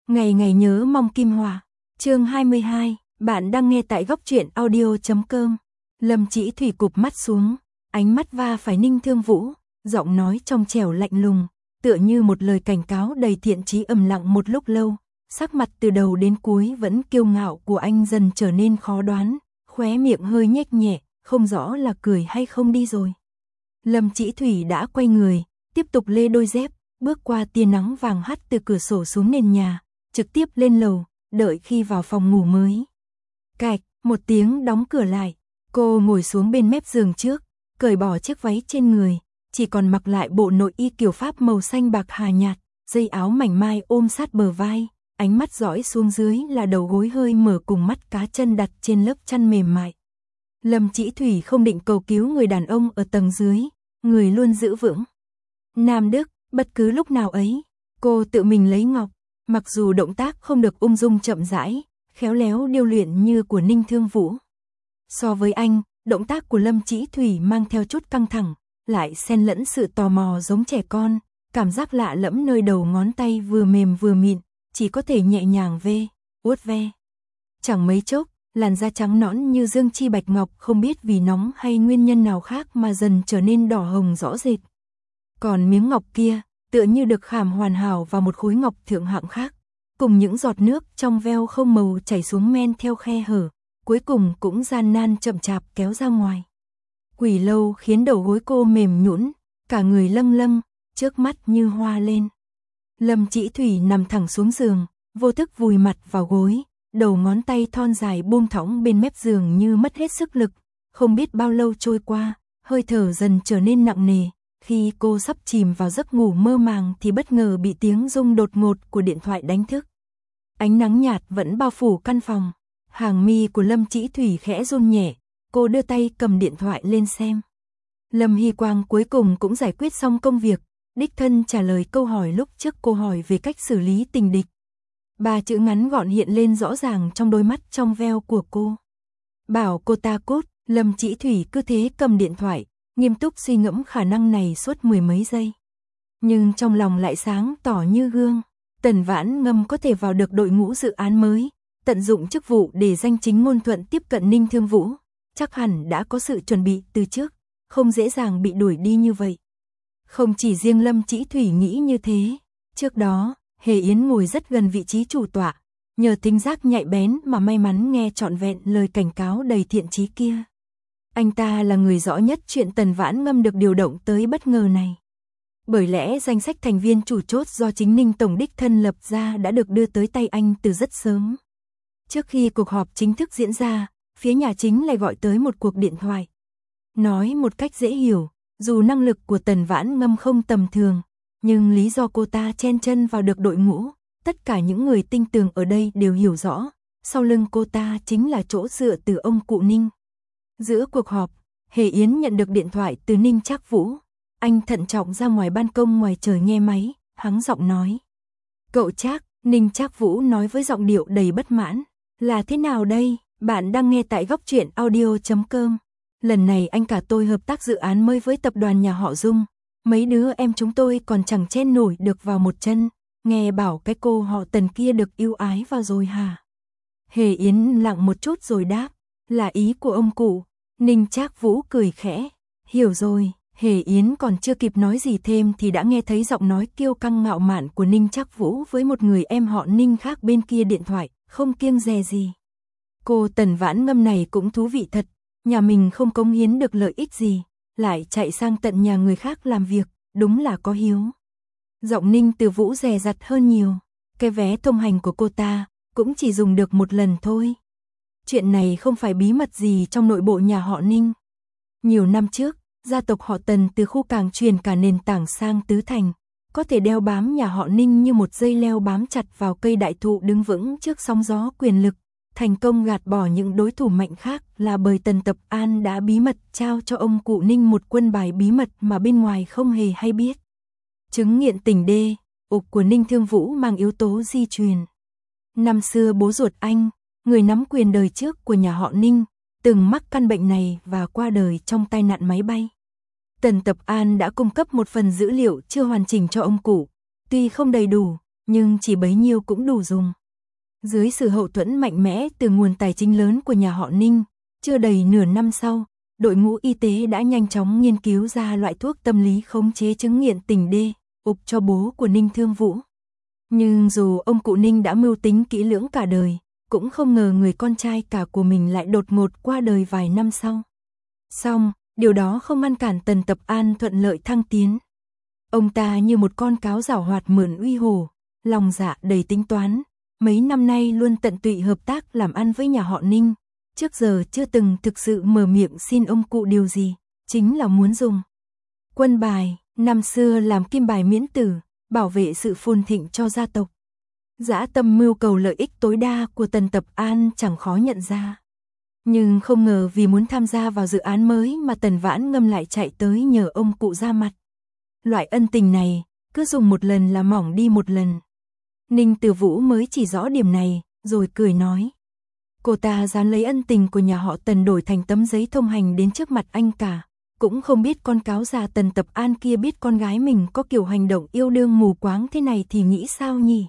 Ngày ngày nhớ mong Kim Hòa. Chương 22, bạn đang nghe tại góc truyện audio.com. Lâm Chỉ Thủy cụp mắt xuống, ánh mắt va phải Ninh Thương Vũ, giọng nói trong trẻo lạnh lùng, tựa như một lời cảnh cáo đầy thiện chí. Im lặng một lúc lâu, sắc mặt từ đầu đến cuối vẫn kiêu ngạo của anh dần trở nên khó đoán, khóe miệng hơi nhếch nhẹ, không rõ là cười hay không. Đi rồi. Lâm Chỉ Thủy đã quay người, tiếp tục lê đôi dép, bước qua tia nắng vàng hắt từ cửa sổ xuống nền nhà, trực tiếp lên lầu, đợi khi vào phòng ngủ mới. Cạch, một tiếng đóng cửa lại, cô ngồi xuống bên mép giường trước, cởi bỏ chiếc váy trên người, chỉ còn mặc lại bộ nội y kiểu Pháp màu xanh bạc hà nhạt, dây áo mảnh mai ôm sát bờ vai, ánh mắt dõi xuống dưới là đầu gối hơi mở cùng mắt cá chân đặt trên lớp chăn mềm mại. Lâm Chỉ Thủy không định cầu cứu người đàn ông ở tầng dưới, người luôn giữ vững. Nam Đức, bất cứ lúc nào ấy, cô tự mình lấy ngọc, mặc dù động tác không được ung dung chậm rãi, khéo léo điêu luyện như của Ninh Thương Vũ. So với anh, động tác của Lâm Chỉ Thủy mang theo chút căng thẳng, lại xen lẫn sự tò mò giống trẻ con, cảm giác lạ lẫm nơi đầu ngón tay vừa mềm vừa mịn, chỉ có thể nhẹ nhàng vuốt ve. Chẳng mấy chốc, làn da trắng nõn như dương chi bạch ngọc không biết vì nóng hay nguyên nhân nào khác mà dần trở nên đỏ hồng rõ rệt. Còn miếng ngọc kia, tựa như được khảm hoàn hảo vào một khối ngọc thượng hạng khác, cùng những giọt nước trong veo không màu chảy xuống men theo khe hở, cuối cùng cũng gian nan chậm chạp kéo ra ngoài. Quỳ lâu khiến đầu gối cô mềm nhũn, cả người lâng lâng, trước mắt như hoa lên. Lâm Chỉ Thủy nằm thẳng xuống giường, vô thức vùi mặt vào gối, đầu ngón tay thon dài buông thõng bên mép giường như mất hết sức lực. Không biết bao lâu trôi qua, hơi thở dần trở nên nặng nề. Khi cô sắp chìm vào giấc ngủ mơ màng thì bất ngờ bị tiếng rung đột ngột của điện thoại đánh thức. Ánh nắng nhạt vẫn bao phủ căn phòng. Hàng mi của Lâm Chỉ Thủy khẽ run nhẹ, cô đưa tay cầm điện thoại lên xem. Lâm Hy Quang cuối cùng cũng giải quyết xong công việc, đích thân trả lời câu hỏi lúc trước cô hỏi về cách xử lý tình địch. 3 chữ ngắn gọn hiện lên rõ ràng trong đôi mắt trong veo của cô. Bảo cô ta cút. Lâm Chỉ Thủy cứ thế cầm điện thoại, nghiêm túc suy ngẫm khả năng này suốt 10 mấy giây. Nhưng trong lòng lại sáng tỏ như gương. Tần Vãn Ngâm có thể vào được đội ngũ dự án mới, tận dụng chức vụ để danh chính ngôn thuận tiếp cận Ninh Thương Vũ, chắc hẳn đã có sự chuẩn bị từ trước, không dễ dàng bị đuổi đi như vậy. Không chỉ riêng Lâm Chỉ Thủy nghĩ như thế, trước đó, Hề Yến ngồi rất gần vị trí chủ tọa, nhờ thính giác nhạy bén mà may mắn nghe trọn vẹn lời cảnh cáo đầy thiện chí kia. Anh ta là người rõ nhất chuyện Tần Vãn Ngâm được điều động tới bất ngờ này. Bởi lẽ danh sách thành viên chủ chốt do chính Ninh Tổng đích thân lập ra đã được đưa tới tay anh từ rất sớm. Trước khi cuộc họp chính thức diễn ra, phía nhà chính lại gọi tới một cuộc điện thoại. Nói một cách dễ hiểu, dù năng lực của Tần Vãn Ngâm không tầm thường, nhưng lý do cô ta chen chân vào được đội ngũ, tất cả những người tinh tường ở đây đều hiểu rõ, sau lưng cô ta chính là chỗ dựa từ ông cụ Ninh. Giữa cuộc họp, Hề Yến nhận được điện thoại từ Ninh Trác Vũ. Anh thận trọng ra ngoài ban công ngoài trời nghe máy, hắng giọng nói. Cậu Trác, Ninh Trác Vũ nói với giọng điệu đầy bất mãn. Là thế nào đây? Bạn đang nghe tại góc truyện audio.com. Lần này anh cả tôi hợp tác dự án mới với tập đoàn nhà họ Dung. Mấy đứa em chúng tôi còn chẳng chen nổi được vào một chân. Nghe bảo cái cô họ Tần kia được ưu ái vào rồi hả? Hề Yến lặng một chút rồi đáp. Là ý của ông cụ. Ninh Trác Vũ cười khẽ. Hiểu rồi. Hề Yến còn chưa kịp nói gì thêm thì đã nghe thấy giọng nói kiêu căng ngạo mạn của Ninh Trác Vũ với một người em họ Ninh khác bên kia điện thoại, không kiêng dè gì. Cô Tần Vãn Ngâm này cũng thú vị thật, nhà mình không cống hiến được lợi ích gì, lại chạy sang tận nhà người khác làm việc, đúng là có hiếu. Giọng Ninh Từ Vũ dè dặt hơn nhiều, cái vé thông hành của cô ta cũng chỉ dùng được một lần thôi. Chuyện này không phải bí mật gì trong nội bộ nhà họ Ninh. Nhiều năm trước, gia tộc họ Tần từ khu Cảng truyền cả nền tảng sang Tứ Thành, có thể đeo bám nhà họ Ninh như một dây leo bám chặt vào cây đại thụ đứng vững trước sóng gió quyền lực, thành công gạt bỏ những đối thủ mạnh khác là bởi Tần Tập An đã bí mật trao cho ông cụ Ninh một quân bài bí mật mà bên ngoài không hề hay biết. Chứng nghiện tình đê, ục của Ninh Thương Vũ mang yếu tố di truyền. Năm xưa bố ruột anh, người nắm quyền đời trước của nhà họ Ninh, từng mắc căn bệnh này và qua đời trong tai nạn máy bay. Tần Tập An đã cung cấp một phần dữ liệu chưa hoàn chỉnh cho ông cụ, tuy không đầy đủ, nhưng chỉ bấy nhiêu cũng đủ dùng. Dưới sự hậu thuẫn mạnh mẽ từ nguồn tài chính lớn của nhà họ Ninh, chưa đầy nửa năm sau, đội ngũ y tế đã nhanh chóng nghiên cứu ra loại thuốc tâm lý khống chế chứng nghiện tình đê, ục cho bố của Ninh Thương Vũ. Nhưng dù ông cụ Ninh đã mưu tính kỹ lưỡng cả đời, cũng không ngờ người con trai cả của mình lại đột ngột qua đời vài năm sau. Song, điều đó không ngăn cản Tần Tập An thuận lợi thăng tiến. Ông ta như một con cáo giảo hoạt mượn uy hồ, lòng dạ đầy tính toán, mấy năm nay luôn tận tụy hợp tác làm ăn với nhà họ Ninh, trước giờ chưa từng thực sự mở miệng xin ông cụ điều gì, chính là muốn dùng quân bài, năm xưa làm kim bài miễn tử, bảo vệ sự phồn thịnh cho gia tộc. Dã tâm mưu cầu lợi ích tối đa của Tần Tập An chẳng khó nhận ra. Nhưng không ngờ vì muốn tham gia vào dự án mới mà Tần Vãn Ngâm lại chạy tới nhờ ông cụ ra mặt. Loại ân tình này, cứ dùng một lần là mỏng đi một lần. Ninh Từ Vũ mới chỉ rõ điểm này, rồi cười nói. Cô ta dám lấy ân tình của nhà họ Tần đổi thành tấm giấy thông hành đến trước mặt anh cả. Cũng không biết con cáo già Tần Tập An kia biết con gái mình có kiểu hành động yêu đương mù quáng thế này thì nghĩ sao nhỉ?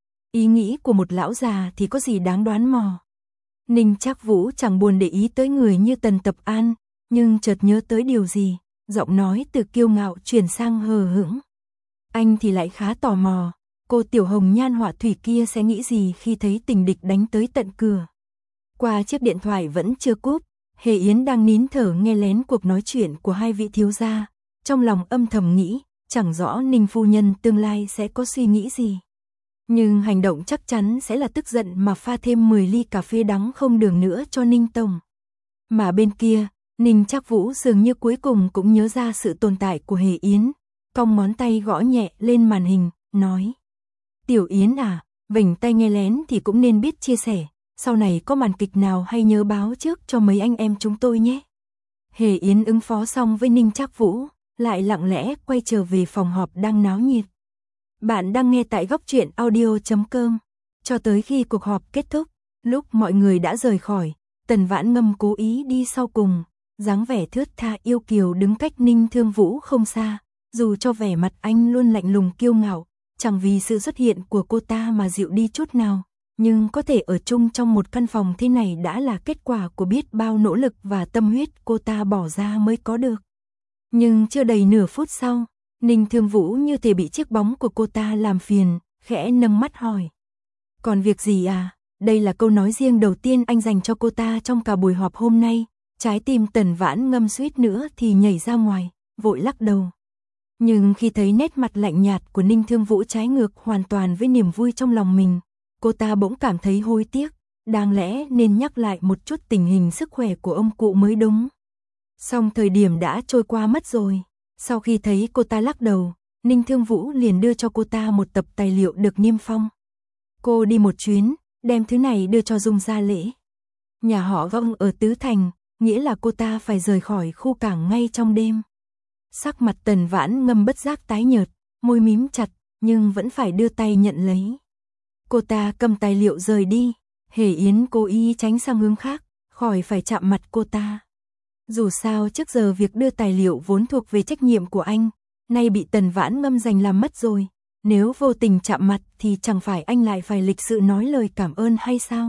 Ý nghĩ của một lão già thì có gì đáng đoán mò. Ninh Trác Vũ chẳng buồn để ý tới người như Tần Tập An, nhưng chợt nhớ tới điều gì, giọng nói từ kiêu ngạo chuyển sang hờ hững. Anh thì lại khá tò mò, cô tiểu hồng nhan họa thủy kia sẽ nghĩ gì khi thấy tình địch đánh tới tận cửa. Qua chiếc điện thoại vẫn chưa cúp, Hề Yến đang nín thở nghe lén cuộc nói chuyện của hai vị thiếu gia, trong lòng âm thầm nghĩ, chẳng rõ Ninh phu nhân tương lai sẽ có suy nghĩ gì. Nhưng hành động chắc chắn sẽ là tức giận mà pha thêm 10 ly cà phê đắng không đường nữa cho Ninh tổng. Mà bên kia, Ninh Trác Vũ dường như cuối cùng cũng nhớ ra sự tồn tại của Hề Yến, cong ngón tay gõ nhẹ lên màn hình, nói. Tiểu Yến à, vểnh tay nghe lén thì cũng nên biết chia sẻ, sau này có màn kịch nào hay nhớ báo trước cho mấy anh em chúng tôi nhé. Hề Yến ứng phó xong với Ninh Trác Vũ, lại lặng lẽ quay trở về phòng họp đang náo nhiệt. Bạn đang nghe tại góc truyện audio.com. Cho tới khi cuộc họp kết thúc, lúc mọi người đã rời khỏi, Tần Vãn Ngâm cố ý đi sau cùng, dáng vẻ thướt tha yêu kiều đứng cách Ninh Thương Vũ không xa, dù cho vẻ mặt anh luôn lạnh lùng kiêu ngạo, chẳng vì sự xuất hiện của cô ta mà dịu đi chút nào, nhưng có thể ở chung trong một căn phòng thế này đã là kết quả của biết bao nỗ lực và tâm huyết cô ta bỏ ra mới có được. Nhưng chưa đầy nửa phút sau, Ninh Thương Vũ như thể bị chiếc bóng của cô ta làm phiền, khẽ nâng mắt hỏi. Còn việc gì à? Đây là câu nói riêng đầu tiên anh dành cho cô ta trong cả buổi họp hôm nay. Trái tim Tần Vãn Ngâm suýt nữa thì nhảy ra ngoài, vội lắc đầu. Nhưng khi thấy nét mặt lạnh nhạt của Ninh Thương Vũ trái ngược hoàn toàn với niềm vui trong lòng mình, cô ta bỗng cảm thấy hối tiếc, đáng lẽ nên nhắc lại một chút tình hình sức khỏe của ông cụ mới đúng. Song thời điểm đã trôi qua mất rồi. Sau khi thấy cô ta lắc đầu, Ninh Thương Vũ liền đưa cho cô ta một tập tài liệu được niêm phong. Cô đi một chuyến, đem thứ này đưa cho Dung gia lễ. Nhà họ Vong ở Tứ Thành, nghĩa là cô ta phải rời khỏi khu cảng ngay trong đêm. Sắc mặt Tần Vãn Ngâm bất giác tái nhợt, môi mím chặt, nhưng vẫn phải đưa tay nhận lấy. Cô ta cầm tài liệu rời đi, Hề Yến cố ý tránh sang hướng khác, khỏi phải chạm mặt cô ta. Dù sao trước giờ việc đưa tài liệu vốn thuộc về trách nhiệm của anh, nay bị Tần Vãn Ngâm giành làm mất rồi, nếu vô tình chạm mặt thì chẳng phải anh lại phải lịch sự nói lời cảm ơn hay sao?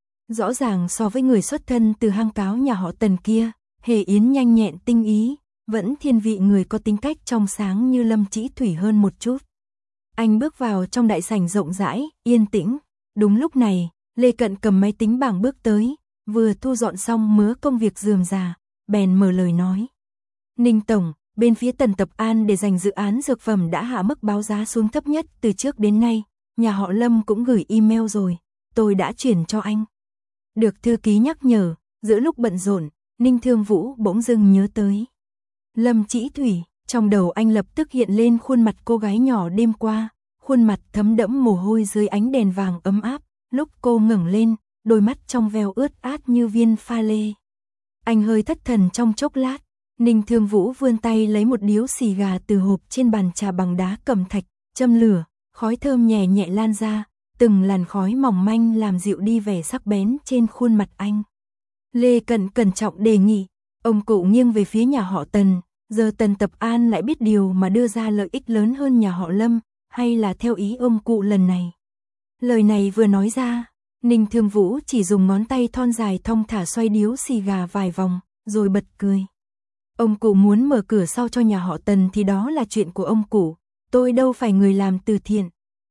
Rõ ràng so với người xuất thân từ hang cáo nhà họ Tần kia, Hề Yến nhanh nhẹn tinh ý, vẫn thiên vị người có tính cách trong sáng như Lâm Chỉ Thủy hơn một chút. Anh bước vào trong đại sảnh rộng rãi, yên tĩnh. Đúng lúc này, Lê Cận cầm máy tính bảng bước tới, vừa thu dọn xong mớ công việc rườm rà, bèn mở lời nói. Ninh tổng, bên phía Tần Tập An để dành dự án dược phẩm đã hạ mức báo giá xuống thấp nhất từ trước đến nay, nhà họ Lâm cũng gửi email rồi, tôi đã chuyển cho anh. Được thư ký nhắc nhở, giữa lúc bận rộn, Ninh Thương Vũ bỗng dưng nhớ tới Lâm Chỉ Thủy, trong đầu anh lập tức hiện lên khuôn mặt cô gái nhỏ đêm qua, khuôn mặt thấm đẫm mồ hôi dưới ánh đèn vàng ấm áp, lúc cô ngẩng lên, đôi mắt trong veo ướt át như viên pha lê. Anh hơi thất thần trong chốc lát, Ninh Thương Vũ vươn tay lấy một điếu xì gà từ hộp trên bàn trà bằng đá cẩm thạch, châm lửa, khói thơm nhẹ nhẹ lan ra, từng làn khói mỏng manh làm dịu đi vẻ sắc bén trên khuôn mặt anh. Lê Cận cẩn trọng đề nghị, ông cụ nghiêng về phía nhà họ Tần, giờ Tần Tập An lại biết điều mà đưa ra lợi ích lớn hơn nhà họ Lâm, hay là theo ý ông cụ lần này? Lời này vừa nói ra, Ninh Thương Vũ chỉ dùng ngón tay thon dài thong thả xoay điếu xì gà vài vòng, rồi bật cười. Ông cụ muốn mở cửa sau cho nhà họ Tần thì đó là chuyện của ông cụ, tôi đâu phải người làm từ thiện.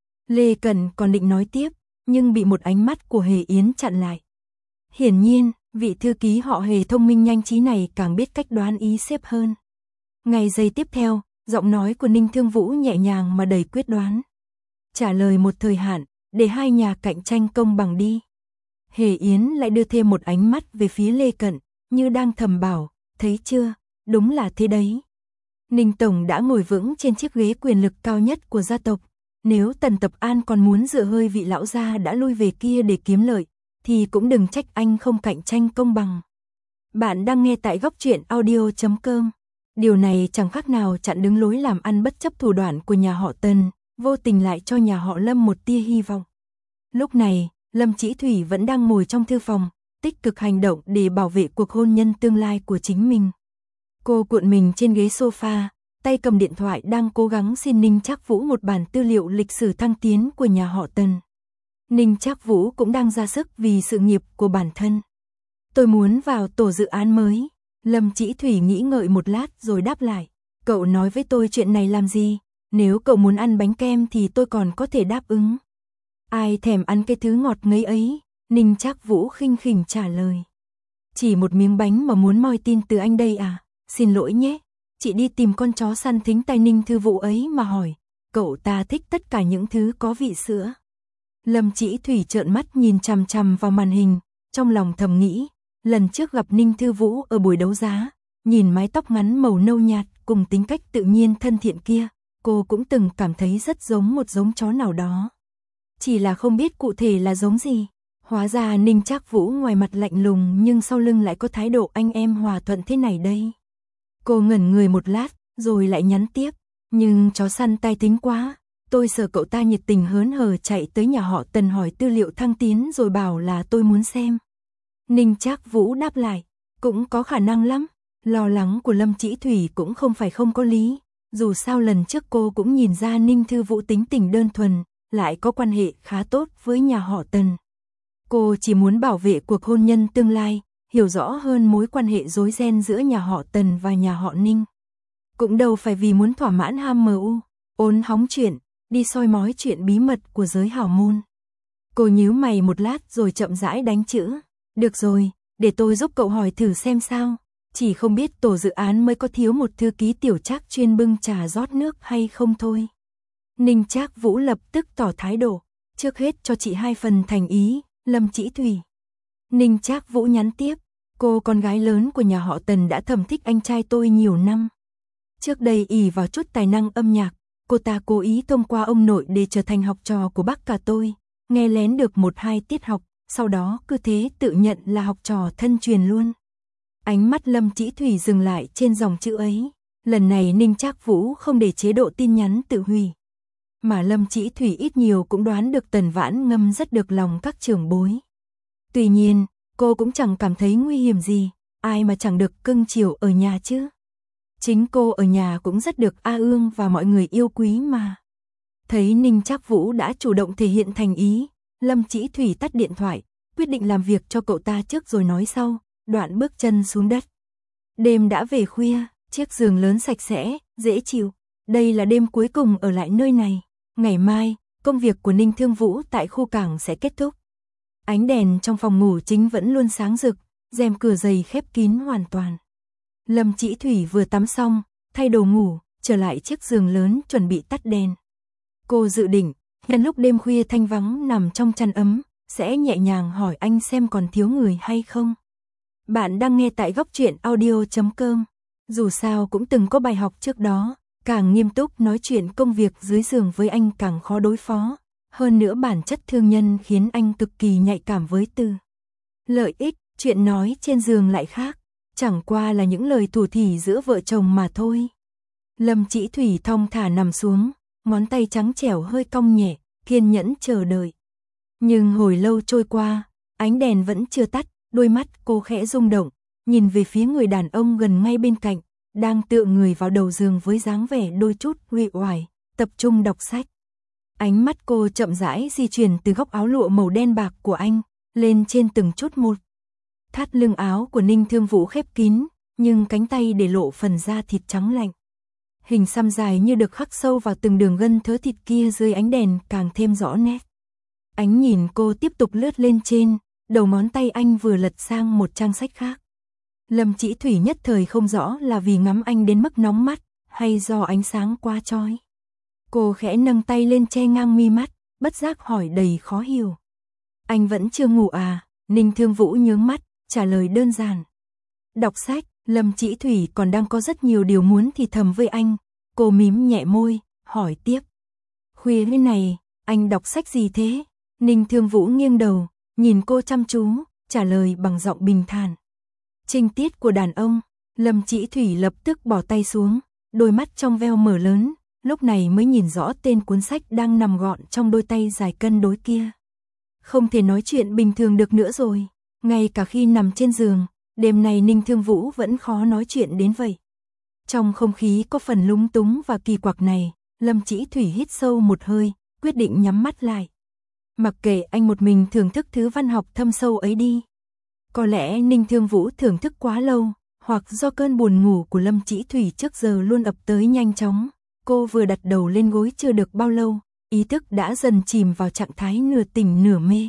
Lê Cẩn còn định nói tiếp, nhưng bị một ánh mắt của Hề Yến chặn lại. Hiển nhiên, vị thư ký họ Hề thông minh nhanh trí này càng biết cách đoán ý sếp hơn. Ngay giây tiếp theo, giọng nói của Ninh Thương Vũ nhẹ nhàng mà đầy quyết đoán. Trả lời một thời hạn, để hai nhà cạnh tranh công bằng đi. Hề Yến lại đưa thêm một ánh mắt về phía Lê Cẩn, như đang thầm bảo, thấy chưa, đúng là thế đấy. Ninh Tổng đã ngồi vững trên chiếc ghế quyền lực cao nhất của gia tộc. Nếu Tần Tập An còn muốn dựa hơi vị lão gia đã lui về kia để kiếm lợi, thì cũng đừng trách anh không cạnh tranh công bằng. Bạn đang nghe tại góc truyện audio.com. Điều này chẳng khác nào chặn đứng lối làm ăn bất chấp thủ đoạn của nhà họ Tần, vô tình lại cho nhà họ Lâm một tia hy vọng. Lúc này, Lâm Chỉ Thủy vẫn đang ngồi trong thư phòng, tích cực hành động để bảo vệ cuộc hôn nhân tương lai của chính mình. Cô cuộn mình trên ghế sofa, tay cầm điện thoại đang cố gắng xin Ninh Trác Vũ một bản tư liệu lịch sử thăng tiến của nhà họ Tần. Ninh Trác Vũ cũng đang ra sức vì sự nghiệp của bản thân. Tôi muốn vào tổ dự án mới. Lâm Chỉ Thủy nghĩ ngợi một lát rồi đáp lại. Cậu nói với tôi chuyện này làm gì? Nếu cậu muốn ăn bánh kem thì tôi còn có thể đáp ứng. Ai thèm ăn cái thứ ngọt ngấy ấy? Ninh Trác Vũ khinh khỉnh trả lời. Chỉ một miếng bánh mà muốn moi tin từ anh đây à? Xin lỗi nhé. Chị đi tìm con chó săn thính tai Ninh Thư Vũ ấy mà hỏi. Cậu ta thích tất cả những thứ có vị sữa. Lâm Chỉ Thủy trợn mắt nhìn chằm chằm vào màn hình, trong lòng thầm nghĩ. Lần trước gặp Ninh Thư Vũ ở buổi đấu giá, nhìn mái tóc ngắn màu nâu nhạt cùng tính cách tự nhiên thân thiện kia, cô cũng từng cảm thấy rất giống một giống chó nào đó. Chỉ là không biết cụ thể là giống gì. Hóa ra Ninh Trác Vũ ngoài mặt lạnh lùng nhưng sau lưng lại có thái độ anh em hòa thuận thế này đây. Cô ngẩn người một lát, rồi lại nhắn tiếp. Nhưng chó săn tai tính quá, tôi sợ cậu ta nhiệt tình hớn hở chạy tới nhà họ Tần hỏi tư liệu thăng tiến rồi bảo là tôi muốn xem. Ninh Trác Vũ đáp lại, cũng có khả năng lắm. Lo lắng của Lâm Chỉ Thủy cũng không phải không có lý. Dù sao lần trước cô cũng nhìn ra Ninh Thư Vũ tính tình đơn thuần, lại có quan hệ khá tốt với nhà họ Tần. Cô chỉ muốn bảo vệ cuộc hôn nhân tương lai, hiểu rõ hơn mối quan hệ rối ren giữa nhà họ Tần và nhà họ Ninh. Cũng đâu phải vì muốn thỏa mãn ham mưu, ốn hóng chuyện, đi soi mói chuyện bí mật của giới hào môn. Cô nhíu mày một lát rồi chậm rãi đánh chữ. Được rồi, để tôi giúp cậu hỏi thử xem sao. Chỉ không biết tổ dự án mới có thiếu một thư ký tiểu Trác chuyên bưng trà rót nước hay không thôi. Ninh Trác Vũ lập tức tỏ thái độ. Trước hết cho chị 2 phần thành ý, Lâm Chỉ Thủy. Ninh Trác Vũ nhắn tiếp. Cô con gái lớn của nhà họ Tần đã thầm thích anh trai tôi nhiều năm. Trước đây ỷ vào chút tài năng âm nhạc, cô ta cố ý thông qua ông nội để trở thành học trò của bác cả tôi, nghe lén được 1-2 tiết học, sau đó cứ thế tự nhận là học trò thân truyền luôn. Ánh mắt Lâm Chỉ Thủy dừng lại trên dòng chữ ấy. Lần này Ninh Trác Vũ không để chế độ tin nhắn tự hủy. Mà Lâm Chỉ Thủy ít nhiều cũng đoán được Tần Vãn Ngâm rất được lòng các trưởng bối. Tuy nhiên, cô cũng chẳng cảm thấy nguy hiểm gì, ai mà chẳng được cưng chiều ở nhà chứ. Chính cô ở nhà cũng rất được A Ương và mọi người yêu quý mà. Thấy Ninh Trác Vũ đã chủ động thể hiện thành ý, Lâm Chỉ Thủy tắt điện thoại, quyết định làm việc cho cậu ta trước rồi nói sau, đoạn bước chân xuống đất. Đêm đã về khuya, chiếc giường lớn sạch sẽ, dễ chịu. Đây là đêm cuối cùng ở lại nơi này. Ngày mai, công việc của Ninh Thương Vũ tại khu cảng sẽ kết thúc. Ánh đèn trong phòng ngủ chính vẫn luôn sáng rực, rèm cửa dày khép kín hoàn toàn. Lâm Chỉ Thủy vừa tắm xong, thay đồ ngủ, trở lại chiếc giường lớn chuẩn bị tắt đèn. Cô dự định, nhân lúc đêm khuya thanh vắng nằm trong chăn ấm, sẽ nhẹ nhàng hỏi anh xem còn thiếu người hay không. Bạn đang nghe tại góc truyện audio.com. Dù sao cũng từng có bài học trước đó, càng nghiêm túc nói chuyện công việc dưới giường với anh càng khó đối phó. Hơn nữa bản chất thương nhân khiến anh cực kỳ nhạy cảm với từ lợi ích, chuyện nói trên giường lại khác. Chẳng qua là những lời thủ thỉ giữa vợ chồng mà thôi. Lâm Chỉ Thủy thong thả nằm xuống, ngón tay trắng trẻo hơi cong nhẹ, kiên nhẫn chờ đợi. Nhưng hồi lâu trôi qua, ánh đèn vẫn chưa tắt, đôi mắt cô khẽ rung động, nhìn về phía người đàn ông gần ngay bên cạnh, đang tựa người vào đầu giường với dáng vẻ đôi chút uể oải, tập trung đọc sách. Ánh mắt cô chậm rãi di chuyển từ góc áo lụa màu đen bạc của anh, lên trên từng chút một. Thắt lưng áo của Ninh Thương Vũ khép kín, nhưng cánh tay để lộ phần da thịt trắng lạnh. Hình xăm dài như được khắc sâu vào từng đường gân thớ thịt kia dưới ánh đèn càng thêm rõ nét. Ánh nhìn cô tiếp tục lướt lên trên, đầu ngón tay anh vừa lật sang một trang sách khác. Lâm Chỉ Thủy nhất thời không rõ là vì ngắm anh đến mức nóng mắt, hay do ánh sáng quá chói. Cô khẽ nâng tay lên che ngang mi mắt, bất giác hỏi đầy khó hiểu. Anh vẫn chưa ngủ à? Ninh Thương Vũ nhướng mắt, trả lời đơn giản. Đọc sách. Lâm Chỉ Thủy còn đang có rất nhiều điều muốn thì thầm với anh. Cô mím nhẹ môi, hỏi tiếp. Khuya thế này, anh đọc sách gì thế? Ninh Thương Vũ nghiêng đầu, nhìn cô chăm chú, trả lời bằng giọng bình thản. Trinh tiết của đàn ông. Lâm Chỉ Thủy lập tức bỏ tay xuống, đôi mắt trong veo mở lớn, lúc này mới nhìn rõ tên cuốn sách đang nằm gọn trong đôi tay dài cân đối kia. Không thể nói chuyện bình thường được nữa rồi, ngay cả khi nằm trên giường, đêm này Ninh Thương Vũ vẫn khó nói chuyện đến vậy. Trong không khí có phần lúng túng và kỳ quặc này, Lâm Chỉ Thủy hít sâu một hơi, quyết định nhắm mắt lại. Mặc kệ anh một mình thưởng thức thứ văn học thâm sâu ấy đi. Có lẽ Ninh Thương Vũ thưởng thức quá lâu, hoặc do cơn buồn ngủ của Lâm Chỉ Thủy trước giờ luôn ập tới nhanh chóng. Cô vừa đặt đầu lên gối chưa được bao lâu, ý thức đã dần chìm vào trạng thái nửa tỉnh nửa mê.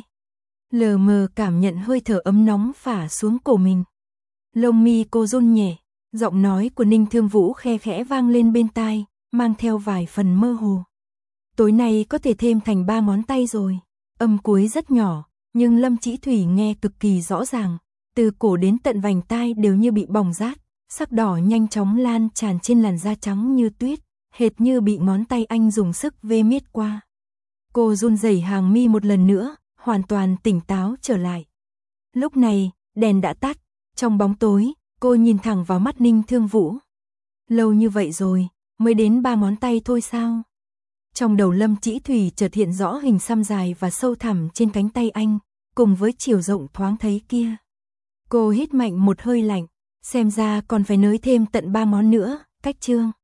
Lờ mờ cảm nhận hơi thở ấm nóng phả xuống cổ mình. Lông mi cô run nhẹ, giọng nói của Ninh Thương Vũ khe khẽ vang lên bên tai, mang theo vài phần mơ hồ. Tối nay có thể thêm thành 3 ngón tay rồi. Âm cuối rất nhỏ, nhưng Lâm Chỉ Thủy nghe cực kỳ rõ ràng, từ cổ đến tận vành tai đều như bị bỏng rát, sắc đỏ nhanh chóng lan tràn trên làn da trắng như tuyết, hệt như bị ngón tay anh dùng sức vê miết qua. Cô run rẩy hàng mi một lần nữa, hoàn toàn tỉnh táo trở lại. Lúc này, đèn đã tắt, trong bóng tối, cô nhìn thẳng vào mắt Ninh Thương Vũ. Lâu như vậy rồi, mới đến 3 ngón tay thôi sao? Trong đầu Lâm Chỉ Thủy chợt hiện rõ hình xăm dài và sâu thẳm trên cánh tay anh, cùng với chiều rộng thoáng thấy kia. Cô hít mạnh một hơi lạnh, xem ra còn phải nới thêm tận 3 ngón nữa, cách chương.